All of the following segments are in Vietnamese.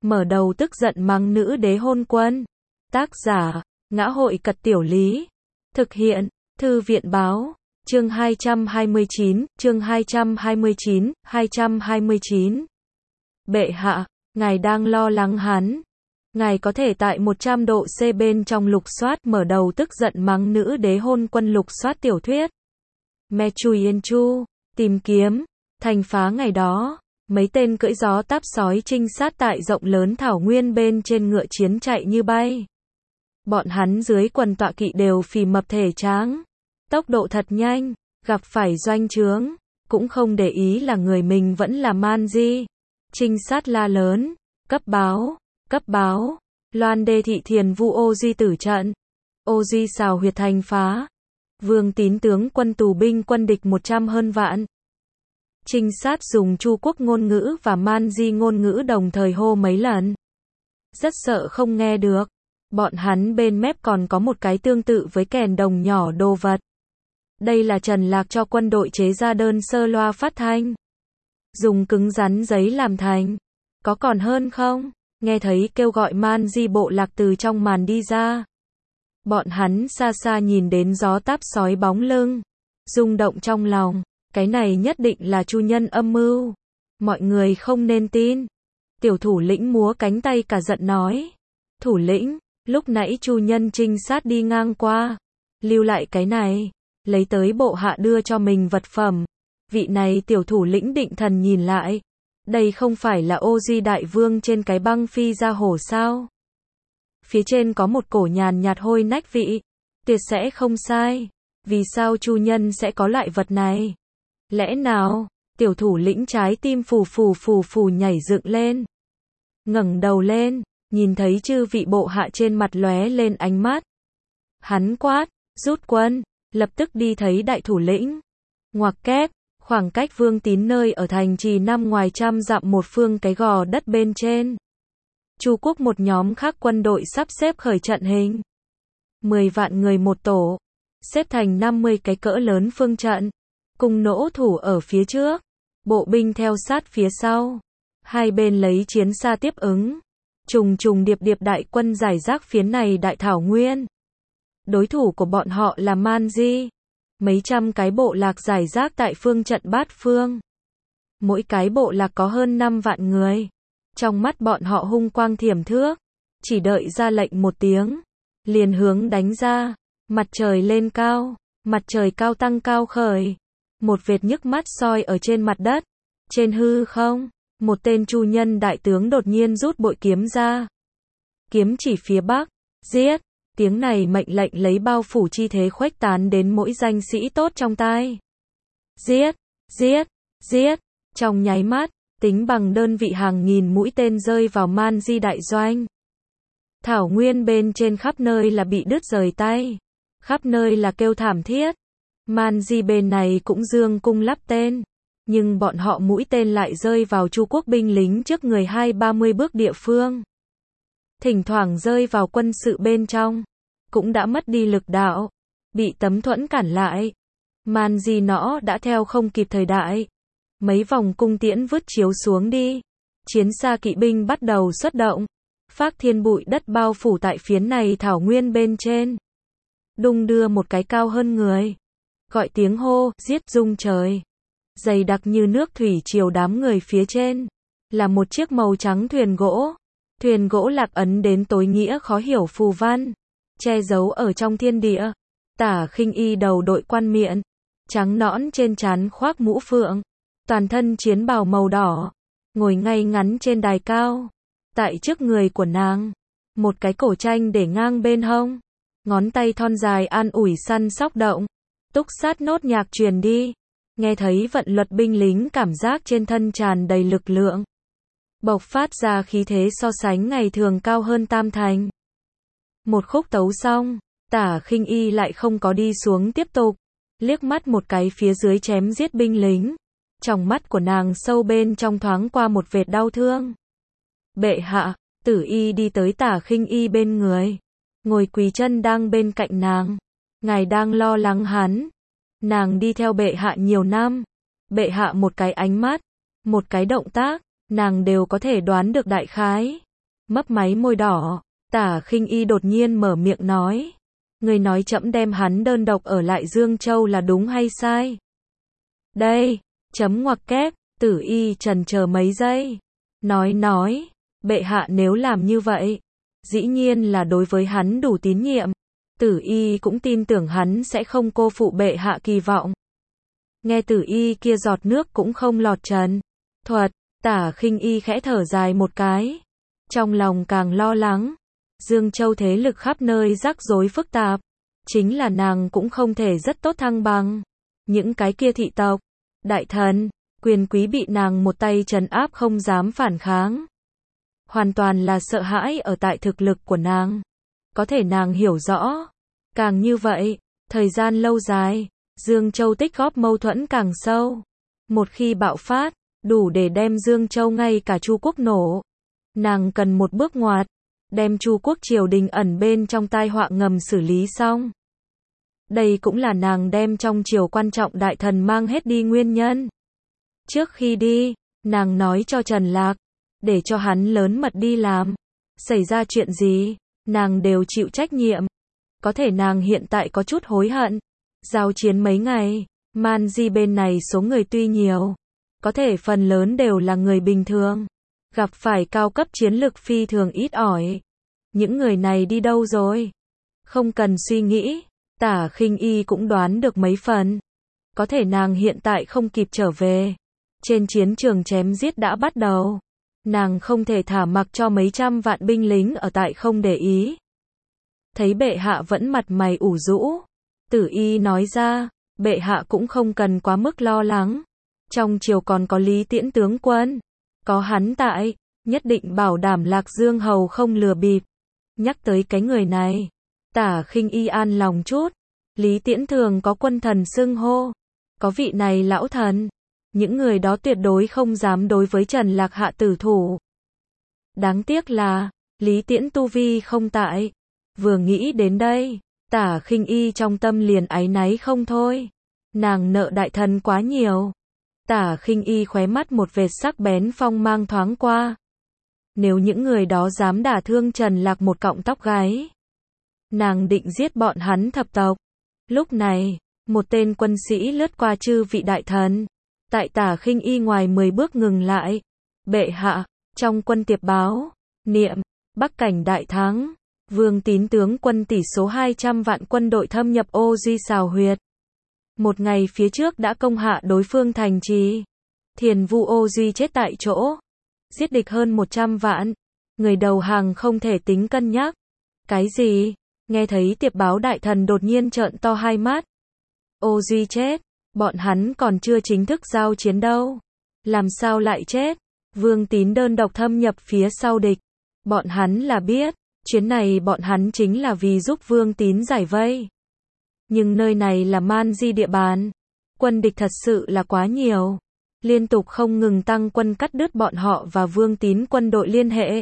mở đầu tức giận mắng nữ đế hôn quân. Tác giả, Ngã hội Cật Tiểu Lý. Thực hiện, Thư viện Báo. Chương 229, chương 229. Bệ hạ, ngài đang lo lắng hắn. Ngài có thể tại 100 độ C bên trong lục soát mở đầu tức giận mắng nữ đế hôn quân lục soát tiểu thuyết. Me Chui Yên Chu, tìm kiếm, thành phá ngày đó. Mấy tên cưỡi gió táp sói trinh sát tại rộng lớn thảo nguyên bên trên ngựa chiến chạy như bay. Bọn hắn dưới quần tọa kỵ đều phì mập thể tráng. Tốc độ thật nhanh, gặp phải doanh trướng, cũng không để ý là người mình vẫn là man di. Trinh sát la lớn, cấp báo, Loan Đê Thị Thiền Vu Ô Di tử trận. Ô Di xào huyệt thành phá. Vương Tín tướng quân tù binh quân địch 100 hơn vạn. Trinh sát dùng Chu Quốc ngôn ngữ và man di ngôn ngữ đồng thời hô mấy lần. Rất sợ không nghe được. Bọn hắn bên mép còn có một cái tương tự với kèn đồng nhỏ đồ vật. Đây là Trần Lạc cho quân đội chế ra đơn sơ loa phát thanh. Dùng cứng rắn giấy làm thành. Có còn hơn không? Nghe thấy kêu gọi man di bộ lạc từ trong màn đi ra. Bọn hắn xa xa nhìn đến gió táp sói bóng lưng. Rung động trong lòng. Cái này nhất định là Chu nhân âm mưu. Mọi người không nên tin. Tiểu thủ lĩnh múa cánh tay cả giận nói. Thủ lĩnh, lúc nãy Chu nhân trinh sát đi ngang qua. Lưu lại cái này. Lấy tới bộ hạ đưa cho mình vật phẩm. Vị này tiểu thủ lĩnh định thần nhìn lại. Đây không phải là Ô Di đại vương trên cái băng phi ra hổ sao? Phía trên có một cổ nhàn nhạt hôi nách vị. Tuyệt sẽ không sai. Vì sao Chu nhân sẽ có loại vật này? Lẽ nào, tiểu thủ lĩnh trái tim phù nhảy dựng lên. Ngẩng đầu lên, nhìn thấy chư vị bộ hạ trên mặt lóe lên ánh mắt. Hắn quát, rút quân, lập tức đi thấy đại thủ lĩnh. Ngoặc kép, khoảng cách Vương Tín nơi ở thành trì năm ngoài trăm dặm một phương cái gò đất bên trên. Chu Quốc một nhóm khác quân đội sắp xếp khởi trận hình. 10 vạn người một tổ, xếp thành 50 cái cỡ lớn phương trận. Cùng nỗ thủ ở phía trước, bộ binh theo sát phía sau. Hai bên lấy chiến xa tiếp ứng. Trùng điệp đại quân giải rác phía này đại thảo nguyên. Đối thủ của bọn họ là man di. Mấy trăm cái bộ lạc giải rác tại phương trận bát phương. Mỗi cái bộ lạc có hơn 5 vạn người. Trong mắt bọn họ hung quang thiểm thước. Chỉ đợi ra lệnh một tiếng. Liền hướng đánh ra. Mặt trời lên cao. Mặt trời cao tăng cao khởi. Một vệt nhức mắt soi ở trên mặt đất. Trên hư không, một tên Chu nhân đại tướng đột nhiên rút bội kiếm ra. Kiếm chỉ phía bắc, giết. Tiếng này mệnh lệnh lấy bao phủ chi thế khuếch tán đến mỗi danh sĩ tốt trong tai. Giết. Trong nháy mắt, tính bằng đơn vị hàng nghìn mũi tên rơi vào man di đại doanh. Thảo nguyên bên trên khắp nơi là bị đứt rời tay. Khắp nơi là kêu thảm thiết. Man di bên này cũng dương cung lắp tên. Nhưng bọn họ mũi tên lại rơi vào Chu Quốc binh lính trước người 20-30 bước địa phương. Thỉnh thoảng rơi vào quân sự bên trong. Cũng đã mất đi lực đạo. Bị tấm thuẫn cản lại. Man di nó đã theo không kịp thời đại. Mấy vòng cung tiễn vứt chiếu xuống đi. Chiến xa kỵ binh bắt đầu xuất động. Phác thiên bụi đất bao phủ tại phiến này thảo nguyên bên trên. Đung đưa một cái cao hơn người. Gọi tiếng hô, giết rung trời. Dày đặc như nước thủy triều đám người phía trên. Là một chiếc màu trắng thuyền gỗ. Thuyền gỗ lạc ấn đến tối nghĩa khó hiểu phù văn. Che giấu ở trong thiên địa. Tả Khinh Y đầu đội quan miện. Trắng nõn trên trán khoác mũ phượng. Toàn thân chiến bào màu đỏ. Ngồi ngay ngắn trên đài cao. Tại trước người của nàng. Một cái cổ tranh để ngang bên hông. Ngón tay thon dài an ủi săn sóc động. Túc sát nốt nhạc truyền đi. Nghe thấy vận luật binh lính cảm giác trên thân tràn đầy lực lượng. Bộc phát ra khí thế so sánh ngày thường cao hơn tam thành. Một khúc tấu xong, Tả Khinh Y lại không có đi xuống tiếp tục. Liếc mắt một cái phía dưới chém giết binh lính. Trong mắt của nàng sâu bên trong thoáng qua một vệt đau thương. Bệ hạ, Tử Y đi tới Tả Khinh Y bên người. Ngồi quỳ chân đang bên cạnh nàng. Ngài đang lo lắng hắn. Nàng đi theo bệ hạ nhiều năm. Bệ hạ một cái ánh mắt, một cái động tác, nàng đều có thể đoán được đại khái. Mấp máy môi đỏ, Tả Khinh Y đột nhiên mở miệng nói. Người nói trẫm đem hắn đơn độc ở lại Dương Châu là đúng hay sai? Đây, chấm ngoặc kép, Tử Y chần chờ mấy giây. Nói, bệ hạ nếu làm như vậy, dĩ nhiên là đối với hắn đủ tín nhiệm. Tử Y cũng tin tưởng hắn sẽ không cô phụ bệ hạ kỳ vọng. Nghe Tử Y kia giọt nước cũng không lọt trần thuật, Tả Khinh Y khẽ thở dài một cái. Trong lòng càng lo lắng. Dương Châu thế lực khắp nơi rắc rối phức tạp. Chính là nàng cũng không thể rất tốt thăng bằng. Những cái kia thị tộc, đại thần, quyền quý bị nàng một tay trấn áp không dám phản kháng. Hoàn toàn là sợ hãi ở tại thực lực của nàng. Có thể nàng hiểu rõ. Càng như vậy, thời gian lâu dài, Dương Châu tích góp mâu thuẫn càng sâu. Một khi bạo phát, đủ để đem Dương Châu ngay cả Chu quốc nổ. Nàng cần một bước ngoặt, đem Chu quốc triều đình ẩn bên trong tai họa ngầm xử lý xong. Đây cũng là nàng đem trong triều quan trọng đại thần mang hết đi nguyên nhân. Trước khi đi, nàng nói cho Trần Lạc, để cho hắn lớn mật đi làm. Xảy ra chuyện gì, nàng đều chịu trách nhiệm. Có thể nàng hiện tại có chút hối hận. Giao chiến mấy ngày, Man Di bên này số người tuy nhiều, có thể phần lớn đều là người bình thường. Gặp phải cao cấp chiến lực phi thường ít ỏi. Những người này đi đâu rồi? Không cần suy nghĩ, Tả Khinh Y cũng đoán được mấy phần. Có thể nàng hiện tại không kịp trở về. Trên chiến trường chém giết đã bắt đầu. Nàng không thể thả mặc cho mấy trăm vạn binh lính ở tại không để ý. Thấy bệ hạ vẫn mặt mày ủ rũ, Tử Y nói ra, bệ hạ cũng không cần quá mức lo lắng. Trong triều còn có Lý Tiễn tướng quân. Có hắn tại, nhất định bảo đảm Lạc Dương hầu không lừa bịp. Nhắc tới cái người này, Tả Khinh Y an lòng chút. Lý Tiễn thường có quân thần xưng hô. Có vị này lão thần. Những người đó tuyệt đối không dám đối với Trần Lạc hạ tử thủ. Đáng tiếc là, Lý Tiễn tu vi không tại. Vừa nghĩ đến đây, Tả Khinh Y trong tâm liền áy náy không thôi. Nàng nợ đại thần quá nhiều. Tả Khinh Y khóe mắt một vệt sắc bén phong mang thoáng qua. Nếu những người đó dám đả thương Trần Lạc một cọng tóc gáy, nàng định giết bọn hắn thập tộc. Lúc này, một tên quân sĩ lướt qua chư vị đại thần. Tại Tả Khinh Y ngoài 10 bước ngừng lại. Bệ hạ, trong quân tiệp báo, niệm, Bắc Cảnh đại thắng. Vương Tín tướng quân tỷ số 200 vạn quân đội thâm nhập Ô Duy xào huyệt. Một ngày phía trước đã công hạ đối phương thành trì. Thiền Vu Ô Duy chết tại chỗ. Giết địch hơn 100 vạn. Người đầu hàng không thể tính cân nhắc. Cái gì? Nghe thấy tiệp báo đại thần đột nhiên trợn to hai mắt. Ô Duy chết. Bọn hắn còn chưa chính thức giao chiến đâu. Làm sao lại chết? Vương Tín đơn độc thâm nhập phía sau địch. Bọn hắn là biết. Chuyến này bọn hắn chính là vì giúp Vương Tín giải vây. Nhưng nơi này là Man Di địa bàn. Quân địch thật sự là quá nhiều. Liên tục không ngừng tăng quân cắt đứt bọn họ và Vương Tín quân đội liên hệ.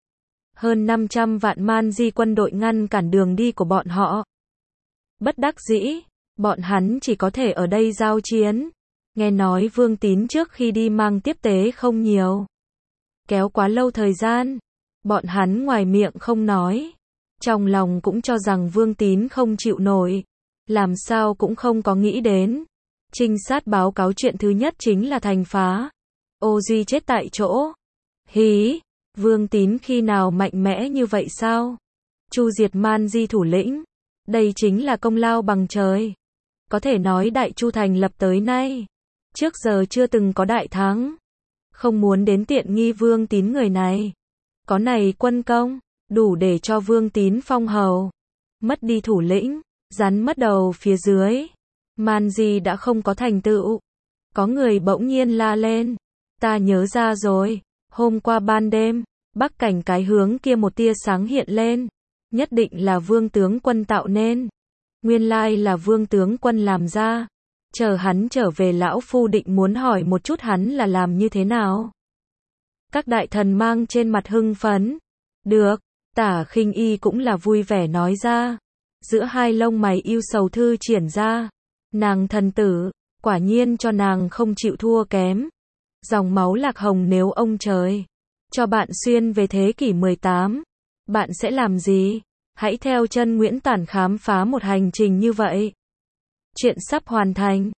Hơn 500 vạn Man Di quân đội ngăn cản đường đi của bọn họ. Bất đắc dĩ, bọn hắn chỉ có thể ở đây giao chiến. Nghe nói Vương Tín trước khi đi mang tiếp tế không nhiều. Kéo quá lâu thời gian. Bọn hắn ngoài miệng không nói. Trong lòng cũng cho rằng Vương Tín không chịu nổi. Làm sao cũng không có nghĩ đến. Trinh sát báo cáo chuyện thứ nhất chính là thành phá. Ô Duy chết tại chỗ. Hí, Vương Tín khi nào mạnh mẽ như vậy sao? Chu diệt Man Di thủ lĩnh. Đây chính là công lao bằng trời. Có thể nói Đại Chu thành lập tới nay. Trước giờ chưa từng có đại thắng. Không muốn đến tiện nghi Vương Tín người này. Có này quân công, đủ để cho Vương Tín phong hầu. Mất đi thủ lĩnh, rắn mất đầu phía dưới. Man Di đã không có thành tựu. Có người bỗng nhiên la lên. Ta nhớ ra rồi. Hôm qua ban đêm, Bắc Cảnh cái hướng kia một tia sáng hiện lên. Nhất định là Vương tướng quân tạo nên. Nguyên lai là Vương tướng quân làm ra. Chờ hắn trở về lão phu định muốn hỏi một chút hắn là làm như thế nào. Các đại thần mang trên mặt hưng phấn. Được, Tả Khinh Y cũng là vui vẻ nói ra. Giữa hai lông mày yêu sầu thư triển ra. Nàng thần tử, quả nhiên cho nàng không chịu thua kém. Dòng máu Lạc Hồng nếu ông trời cho bạn xuyên về thế kỷ 18. Bạn sẽ làm gì? Hãy theo chân Nguyễn Tản khám phá một hành trình như vậy. Chuyện sắp hoàn thành.